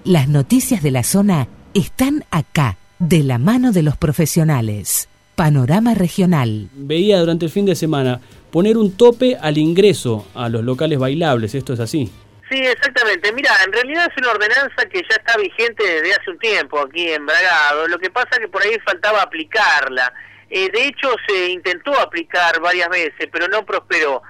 Las noticias de la zona están acá, de la mano de los profesionales. Panorama Regional. Veía durante el fin de semana poner un tope al ingreso a los locales bailables. ¿Esto es así? Sí, exactamente. Mira, en realidad es una ordenanza que ya está vigente desde hace un tiempo aquí en Bragado. Lo que pasa es que por ahí faltaba aplicarla. De hecho, se intentó aplicar varias veces, pero no prosperó.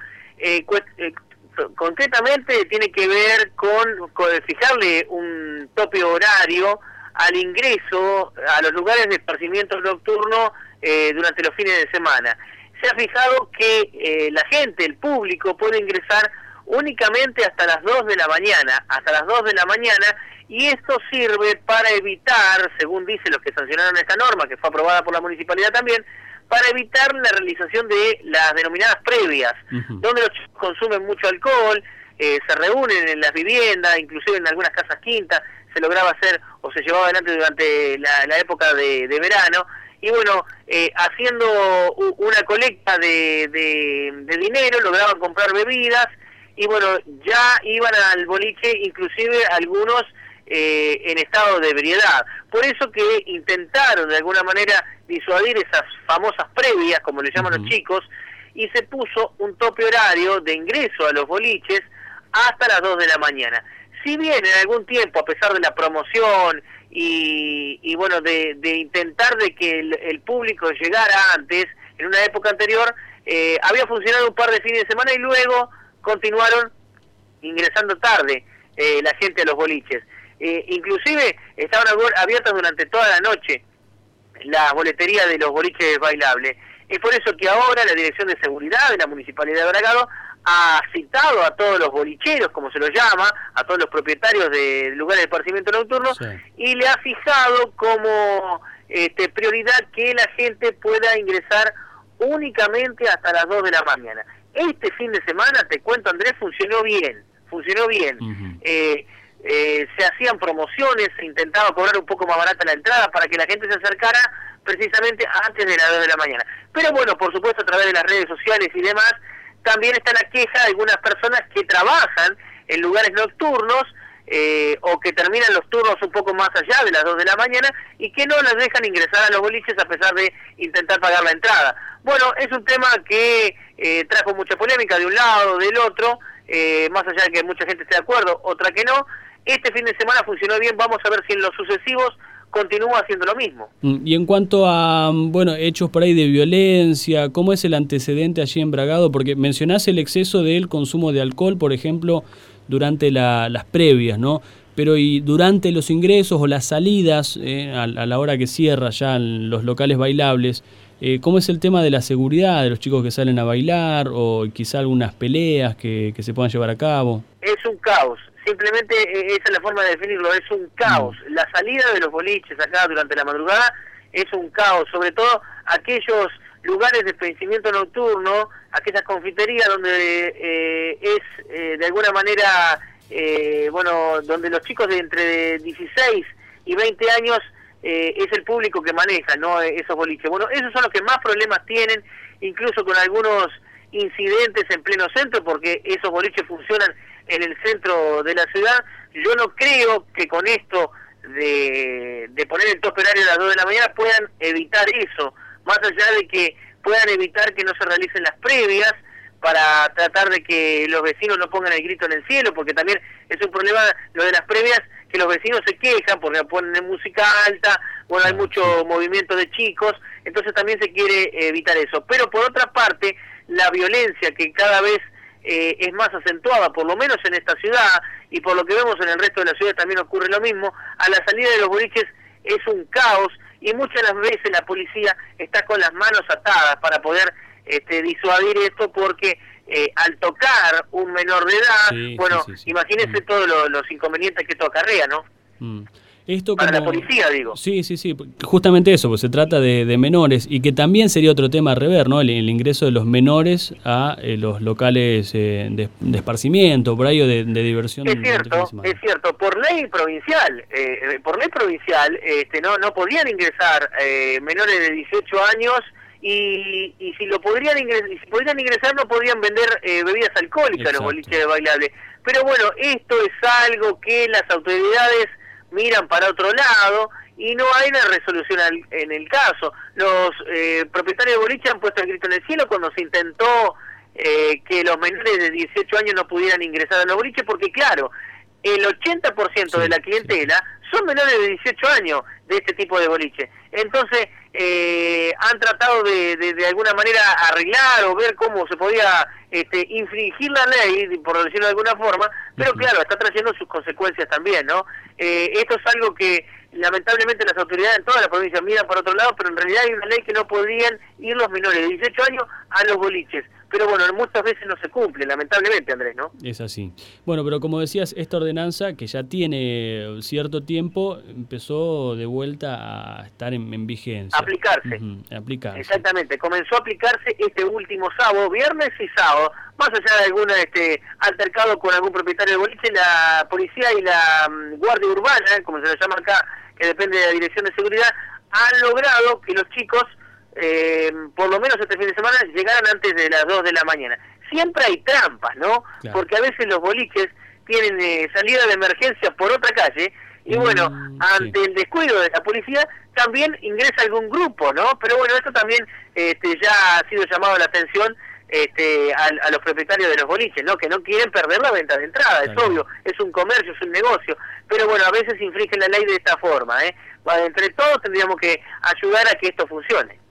Concretamente tiene que ver con fijarle un tope horario al ingreso a los lugares de esparcimiento nocturno durante los fines de semana. Se ha fijado que la gente, el público, puede ingresar únicamente hasta las 2 de la mañana, y esto sirve para evitar, según dicen los que sancionaron esta norma, que fue aprobada por la municipalidad también, para evitar la realización de las denominadas previas, donde los chicos consumen mucho alcohol, se reúnen en las viviendas, inclusive en algunas casas quintas, se lograba hacer o se llevaba adelante durante la época de verano, y bueno, haciendo una colecta de dinero, lograban comprar bebidas, y bueno, ya iban al boliche, inclusive algunos en estado de ebriedad. Por eso que intentaron de alguna manera disuadir esas famosas previas, como le llaman los chicos, y se puso un tope horario de ingreso a los boliches hasta las 2 de la mañana. Si bien en algún tiempo, a pesar de la promoción y bueno, de intentar de que el público llegara antes, en una época anterior, había funcionado un par de fines de semana y luego continuaron ingresando tarde la gente a los boliches. Inclusive estaban abiertas durante toda la noche las boleterías de los boliches bailables. Es por eso que ahora la Dirección de Seguridad de la Municipalidad de Bragado ha citado a todos los bolicheros, como se los llama, a todos los propietarios de lugares de esparcimiento nocturno, sí, y le ha fijado como prioridad que la gente pueda ingresar únicamente hasta las 2 de la mañana. Este fin de semana, te cuento, Andrés, funcionó bien. Se hacían promociones, se intentaba cobrar un poco más barata la entrada para que la gente se acercara precisamente antes de las 2 de la mañana. Pero bueno, por supuesto, a través de las redes sociales y demás, también está la queja de algunas personas que trabajan en lugares nocturnos o que terminan los turnos un poco más allá de las 2 de la mañana y que no las dejan ingresar a los boliches a pesar de intentar pagar la entrada. Bueno, es un tema que trajo mucha polémica de un lado, del otro, más allá de que mucha gente esté de acuerdo, otra que no. Este fin de semana funcionó bien, vamos a ver si en los sucesivos continúa haciendo lo mismo. Y en cuanto a, hechos por ahí de violencia, ¿cómo es el antecedente allí en Bragado? Porque mencionás el exceso del consumo de alcohol, por ejemplo, durante las previas, ¿no? Pero y durante los ingresos o las salidas, a la hora que cierra ya los locales bailables, ¿cómo es el tema de la seguridad de los chicos que salen a bailar o quizá algunas peleas que se puedan llevar a cabo? Es un caos. Simplemente esa es la forma de definirlo, es un caos. La salida de los boliches acá durante la madrugada es un caos, sobre todo aquellos lugares de esparcimiento nocturno, aquellas confiterías donde es de alguna manera, donde los chicos de entre 16 y 20 años es el público que maneja, ¿no? Esos boliches. Bueno, esos son los que más problemas tienen, incluso con algunos incidentes en pleno centro, porque esos boliches funcionan en el centro de la ciudad. Yo no creo que con esto de poner el tope horario a las 2 de la mañana puedan evitar eso, más allá de que puedan evitar que no se realicen las previas para tratar de que los vecinos no pongan el grito en el cielo, porque también es un problema lo de las previas, que los vecinos se quejan porque ponen música alta, hay mucho movimiento de chicos, entonces también se quiere evitar eso. Pero por otra parte, la violencia que cada vez es más acentuada, por lo menos en esta ciudad, y por lo que vemos en el resto de la ciudad también ocurre lo mismo, a la salida de los boliches es un caos, y muchas de las veces la policía está con las manos atadas para poder disuadir esto, porque al tocar un menor de edad, imagínense todos los inconvenientes que esto acarrea, ¿no? Esto para la policía, digo. Sí, justamente eso, pues se trata de menores, y que también sería otro tema a rever, ¿no? El ingreso de los menores a los locales de esparcimiento, por ahí, o de diversión. Es cierto, por ley provincial, no podían ingresar menores de 18 años, y si podrían ingresar no podían vender bebidas alcohólicas en los boliches bailables. Pero bueno, esto es algo que las autoridades miran para otro lado y no hay una resolución en el caso. Los propietarios de boliche han puesto el grito en el cielo cuando se intentó que los menores de 18 años no pudieran ingresar a los boliches, porque claro, el 80% de la clientela son menores de 18 años de este tipo de boliche. Entonces, han tratado de alguna manera arreglar o ver cómo se podía infringir la ley, por decirlo de alguna forma, pero claro, está trayendo sus consecuencias también, ¿no? Esto es algo que lamentablemente las autoridades en toda la provincia miran por otro lado, pero en realidad hay una ley que no podrían ir los menores de 18 años a los boliches. Pero bueno, muchas veces no se cumple, lamentablemente, Andrés, ¿no? Es así. Bueno, pero como decías, esta ordenanza, que ya tiene cierto tiempo, empezó de vuelta a estar en vigencia. Aplicarse. Aplicarse. Exactamente, comenzó a aplicarse este último sábado, viernes y sábado. Más allá de algún altercado con algún propietario de boliche, la policía y la guardia urbana, como se le llama acá, que depende de la Dirección de Seguridad, han logrado que los chicos, por lo menos este fin de semana, llegaran antes de las 2 de la mañana. Siempre hay trampas, ¿no? Claro. Porque a veces los boliches tienen salida de emergencia por otra calle, y bueno, ante el descuido de la policía, también ingresa algún grupo, ¿no? Pero bueno, esto también ya ha sido llamado la atención a los propietarios de los boliches, ¿no? Que no quieren perder la venta de entrada, claro. Es obvio, es un comercio, es un negocio, pero bueno, a veces infringen la ley de esta forma, ¿eh? Entre todos tendríamos que ayudar a que esto funcione.